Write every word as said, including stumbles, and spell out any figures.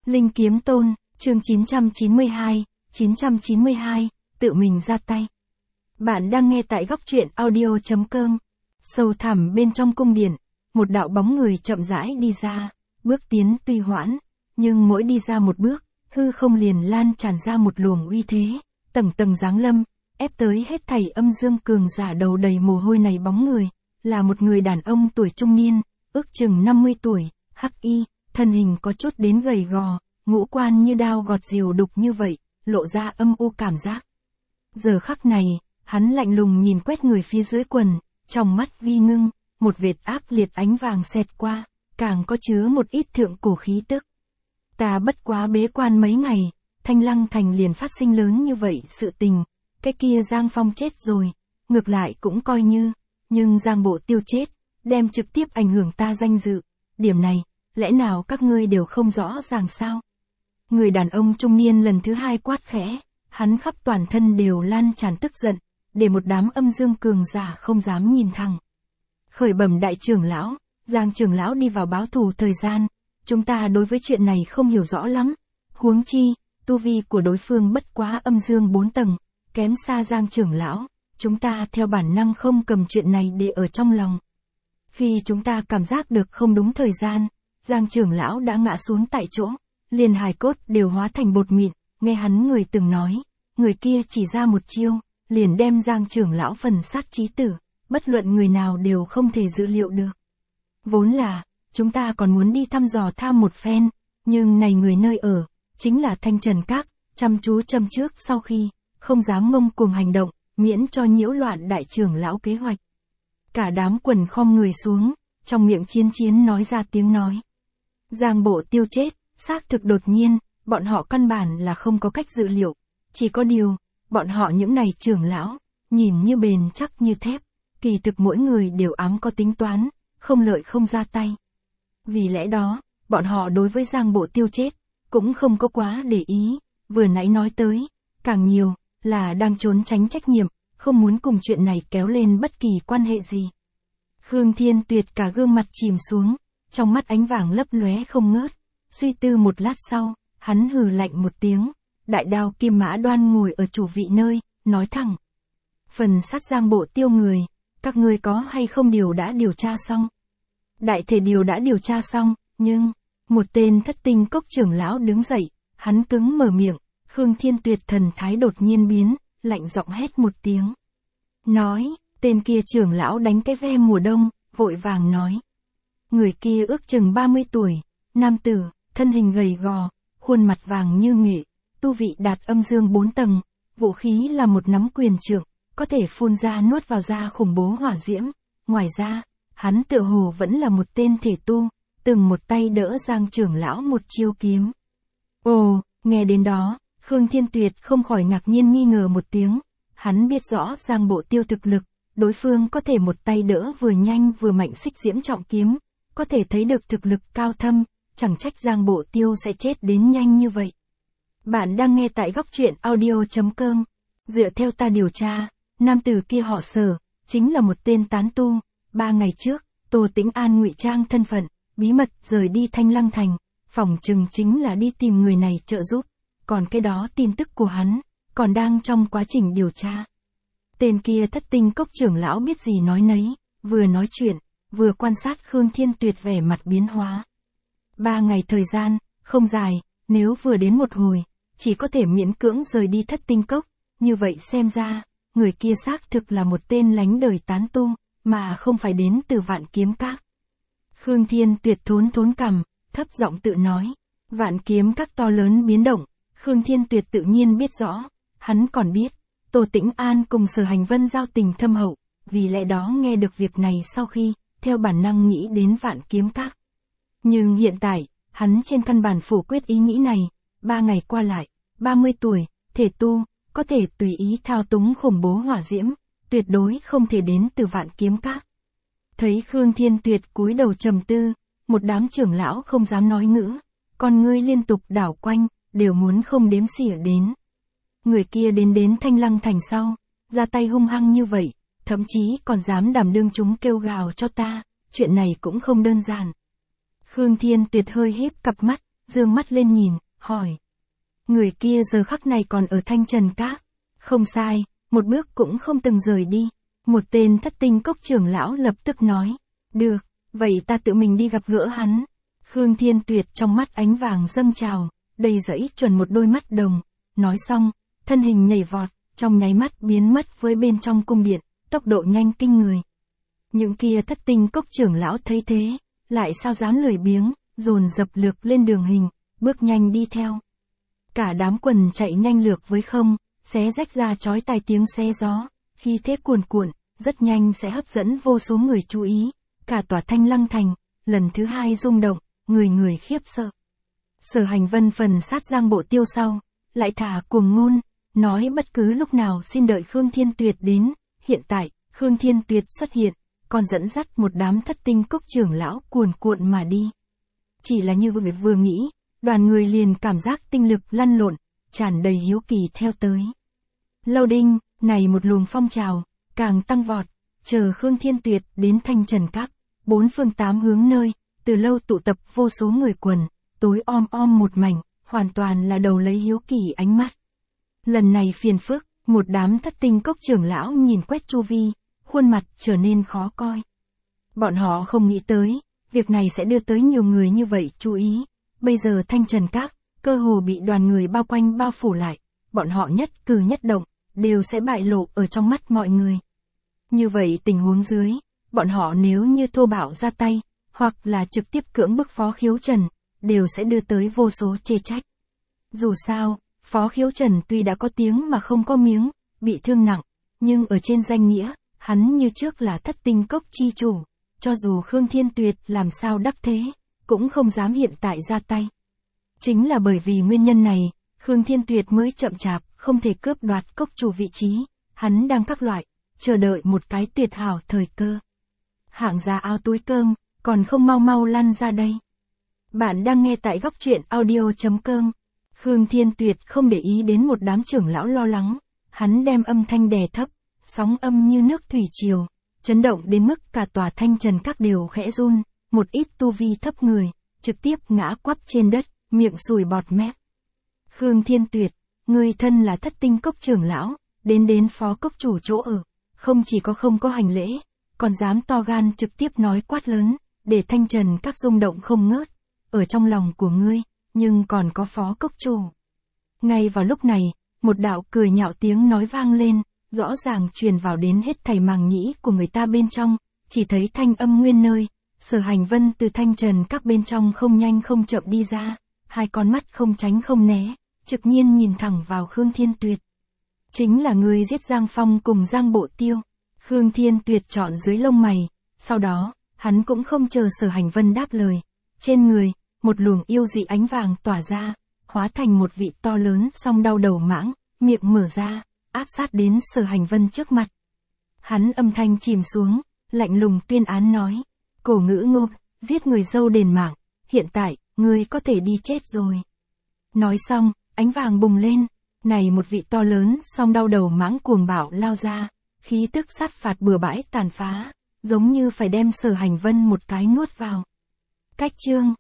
Linh Kiếm Tôn, chương chín trăm chín mươi hai, chín trăm chín mươi hai, tự mình ra tay. Bạn đang nghe tại góc truyện audio chấm com. Sâu thẳm bên trong cung điện, một đạo bóng người chậm rãi đi ra, bước tiến tuy hoãn, nhưng mỗi đi ra một bước, hư không liền lan tràn ra một luồng uy thế, tầng tầng giáng lâm, ép tới hết thảy âm dương cường giả đầu đầy mồ hôi này. Bóng người, là một người đàn ông tuổi trung niên, ước chừng năm mươi tuổi, hắc y, thân hình có chút đến gầy gò, ngũ quan như đao gọt diều đục như vậy, lộ ra âm u cảm giác. Giờ khắc này, hắn lạnh lùng nhìn quét người phía dưới quần, trong mắt vi ngưng, một vệt ác liệt ánh vàng xẹt qua, càng có chứa một ít thượng cổ khí tức. Ta bất quá bế quan mấy ngày, Thanh Lăng Thành liền phát sinh lớn như vậy sự tình, cái kia Giang Phong chết rồi, ngược lại cũng coi như, nhưng Giang Bộ Tiêu chết, đem trực tiếp ảnh hưởng ta danh dự, điểm này, lẽ nào các ngươi đều không rõ ràng sao? Người đàn ông trung niên lần thứ hai quát khẽ, hắn khắp toàn thân đều lan tràn tức giận, để một đám âm dương cường giả không dám nhìn thẳng. Khởi bẩm đại trưởng lão, Giang trưởng lão đi vào báo thù thời gian, chúng ta đối với chuyện này không hiểu rõ lắm, huống chi, tu vi của đối phương bất quá âm dương bốn tầng, kém xa Giang trưởng lão, chúng ta theo bản năng không cầm chuyện này để ở trong lòng. Khi chúng ta cảm giác được không đúng thời gian, Giang trưởng lão đã ngã xuống tại chỗ, liền hài cốt đều hóa thành bột mịn, nghe hắn người từng nói, người kia chỉ ra một chiêu, liền đem Giang trưởng lão phần sát chí tử, bất luận người nào đều không thể dự liệu được. Vốn là, chúng ta còn muốn đi thăm dò tham một phen, nhưng này người nơi ở, chính là Thanh Trần Các, chăm chú châm trước sau khi, không dám ngông cuồng hành động, miễn cho nhiễu loạn đại trưởng lão kế hoạch. Cả đám quần khom người xuống, trong miệng Chiến Chiến nói ra tiếng nói. Giang Bộ Tiêu chết, xác thực đột nhiên, bọn họ căn bản là không có cách dự liệu, chỉ có điều, bọn họ những này trưởng lão, nhìn như bền chắc như thép, kỳ thực mỗi người đều ám có tính toán, không lợi không ra tay. Vì lẽ đó, bọn họ đối với Giang Bộ Tiêu chết, cũng không có quá để ý, vừa nãy nói tới, càng nhiều, là đang trốn tránh trách nhiệm, không muốn cùng chuyện này kéo lên bất kỳ quan hệ gì. Khương Thiên Tuyệt cả gương mặt chìm xuống, trong mắt ánh vàng lấp lóe không ngớt, suy tư một lát sau, hắn hừ lạnh một tiếng, đại đao Kim Mã Đoan ngồi ở chủ vị nơi, nói thẳng. Phần sát Giang Bộ Tiêu người, các ngươi có hay không điều đã điều tra xong? Đại thể điều đã điều tra xong, nhưng, một tên thất tinh cốc trưởng lão đứng dậy, hắn cứng mở miệng, Khương Thiên Tuyệt thần thái đột nhiên biến, lạnh giọng hét một tiếng. Nói, tên kia trưởng lão đánh cái ve mùa đông, vội vàng nói. Người kia ước chừng ba mươi tuổi, nam tử, thân hình gầy gò, khuôn mặt vàng như nghệ, tu vị đạt âm dương bốn tầng, vũ khí là một nắm quyền trượng, có thể phun ra nuốt vào da khủng bố hỏa diễm. Ngoài ra, hắn tựa hồ vẫn là một tên thể tu, từng một tay đỡ Giang trưởng lão một chiêu kiếm. Ồ, nghe đến đó, Khương Thiên Tuyệt không khỏi ngạc nhiên nghi ngờ một tiếng, hắn biết rõ Giang Bộ Tiêu thực lực, đối phương có thể một tay đỡ vừa nhanh vừa mạnh xích diễm trọng kiếm, có thể thấy được thực lực cao thâm, chẳng trách Giang Bộ Tiêu sẽ chết đến nhanh như vậy. Bạn đang nghe tại góc truyện audio chấm com. Dựa theo ta điều tra, nam tử kia họ Sở, chính là một tên tán tu. Ba ngày trước, Tô Tĩnh An ngụy trang thân phận, bí mật rời đi Thanh Lăng Thành, phỏng chừng chính là đi tìm người này trợ giúp. Còn cái đó tin tức của hắn, còn đang trong quá trình điều tra. Tên kia thất tinh cốc trưởng lão biết gì nói nấy, vừa nói chuyện, vừa quan sát Khương Thiên Tuyệt vẻ mặt biến hóa. Ba ngày thời gian, không dài, nếu vừa đến một hồi, chỉ có thể miễn cưỡng rời đi thất tinh cốc, như vậy xem ra, người kia xác thực là một tên lánh đời tán tu, mà không phải đến từ Vạn Kiếm Các. Khương Thiên Tuyệt thốn thốn cằm, thấp giọng tự nói, Vạn Kiếm Các to lớn biến động, Khương Thiên Tuyệt tự nhiên biết rõ, hắn còn biết, Tô Tĩnh An cùng Sở Hành Vân giao tình thâm hậu, vì lẽ đó nghe được việc này sau khi, theo bản năng nghĩ đến Vạn Kiếm Các. Nhưng hiện tại, hắn trên căn bản phủ quyết ý nghĩ này, ba ngày qua lại, ba mươi tuổi, thể tu, có thể tùy ý thao túng khủng bố hỏa diễm, tuyệt đối không thể đến từ Vạn Kiếm Các. Thấy Khương Thiên Tuyệt cúi đầu trầm tư, một đám trưởng lão không dám nói ngữ, con ngươi liên tục đảo quanh, đều muốn không đếm xỉa đến. Người kia đến đến Thanh Lăng Thành sau, ra tay hung hăng như vậy, thậm chí còn dám đảm đương chúng kêu gào cho ta, chuyện này cũng không đơn giản. Khương Thiên Tuyệt hơi híp cặp mắt, dương mắt lên nhìn, hỏi. Người kia giờ khắc này còn ở Thanh Trần Các. Không sai, một bước cũng không từng rời đi. Một tên thất tinh cốc trưởng lão lập tức nói. Được, vậy ta tự mình đi gặp gỡ hắn. Khương Thiên Tuyệt trong mắt ánh vàng dâng trào, đầy dẫy chuẩn một đôi mắt đồng. Nói xong, thân hình nhảy vọt, trong nháy mắt biến mất với bên trong cung điện, tốc độ nhanh kinh người. Những kia thất tinh cốc trưởng lão thấy thế, lại sao dám lười biếng, dồn dập lược lên đường hình, bước nhanh đi theo. Cả đám quần chạy nhanh lược với không, xé rách ra chói tai tiếng xé gió, khi thế cuồn cuộn, rất nhanh sẽ hấp dẫn vô số người chú ý. Cả tòa Thanh Lăng Thành, lần thứ hai rung động, người người khiếp sợ. Sở Hành Vân phần sát Giang Bộ Tiêu sau, lại thả cuồng ngôn, nói bất cứ lúc nào xin đợi Khương Thiên Tuyệt đến. Hiện tại, Khương Thiên Tuyệt xuất hiện, còn dẫn dắt một đám thất tinh cốc trưởng lão cuồn cuộn mà đi. Chỉ là như vừa, vừa nghĩ, đoàn người liền cảm giác tinh lực lăn lộn, tràn đầy hiếu kỳ theo tới. Lâu đinh, này một luồng phong trào, càng tăng vọt, chờ Khương Thiên Tuyệt đến Thanh Trần Các, bốn phương tám hướng nơi, từ lâu tụ tập vô số người quần, tối om om một mảnh, hoàn toàn là đầu lấy hiếu kỳ ánh mắt. Lần này phiền phức, một đám thất tinh cốc trưởng lão nhìn quét chu vi, khuôn mặt trở nên khó coi. Bọn họ không nghĩ tới, việc này sẽ đưa tới nhiều người như vậy chú ý. Bây giờ Thanh Trần Các, cơ hồ bị đoàn người bao quanh bao phủ lại, bọn họ nhất cử nhất động, đều sẽ bại lộ ở trong mắt mọi người. Như vậy tình huống dưới, bọn họ nếu như thô bạo ra tay, hoặc là trực tiếp cưỡng bức Phó Khiếu Trần, đều sẽ đưa tới vô số chê trách. Dù sao, Phó Khiếu Trần tuy đã có tiếng mà không có miếng, bị thương nặng, nhưng ở trên danh nghĩa, hắn như trước là thất tinh cốc chi chủ, cho dù Khương Thiên Tuyệt làm sao đắc thế, cũng không dám hiện tại ra tay. Chính là bởi vì nguyên nhân này, Khương Thiên Tuyệt mới chậm chạp, không thể cướp đoạt cốc chủ vị trí, hắn đang các loại, chờ đợi một cái tuyệt hảo thời cơ. Hạng gia ao túi cơm, còn không mau mau lăn ra đây. Bạn đang nghe tại góc truyện audio chấm com. Khương Thiên Tuyệt không để ý đến một đám trưởng lão lo lắng, hắn đem âm thanh đè thấp, sóng âm như nước thủy triều, chấn động đến mức cả tòa Thanh Trần Các đều khẽ run, một ít tu vi thấp người, trực tiếp ngã quắp trên đất, miệng sùi bọt mép. Khương Thiên Tuyệt, người thân là thất tinh cốc trưởng lão, đến đến phó cốc chủ chỗ ở, không chỉ có không có hành lễ, còn dám to gan trực tiếp nói quát lớn, để Thanh Trần Các rung động không ngớt, ở trong lòng của ngươi, nhưng còn có phó cốc chủ. Ngay vào lúc này, một đạo cười nhạo tiếng nói vang lên, rõ ràng truyền vào đến hết thảy màng nhĩ của người ta bên trong, chỉ thấy thanh âm nguyên nơi, Sở Hành Vân từ Thanh Trần Các bên trong không nhanh không chậm đi ra, hai con mắt không tránh không né, trực nhiên nhìn thẳng vào Khương Thiên Tuyệt. Chính là người giết Giang Phong cùng Giang Bộ Tiêu. Khương Thiên Tuyệt chọn dưới lông mày, sau đó, hắn cũng không chờ Sở Hành Vân đáp lời. Trên người, một luồng yêu dị ánh vàng tỏa ra, hóa thành một vị to lớn song đau đầu mãng, miệng mở ra, áp sát đến Sở Hành Vân trước mặt. Hắn âm thanh chìm xuống, lạnh lùng tuyên án nói, cổ ngữ ngôn, giết người dâu đền mạng, hiện tại, ngươi có thể đi chết rồi. Nói xong, ánh vàng bùng lên, này một vị to lớn song đau đầu mãng cuồng bạo lao ra, khí tức sát phạt bừa bãi tàn phá, giống như phải đem Sở Hành Vân một cái nuốt vào. Cách chương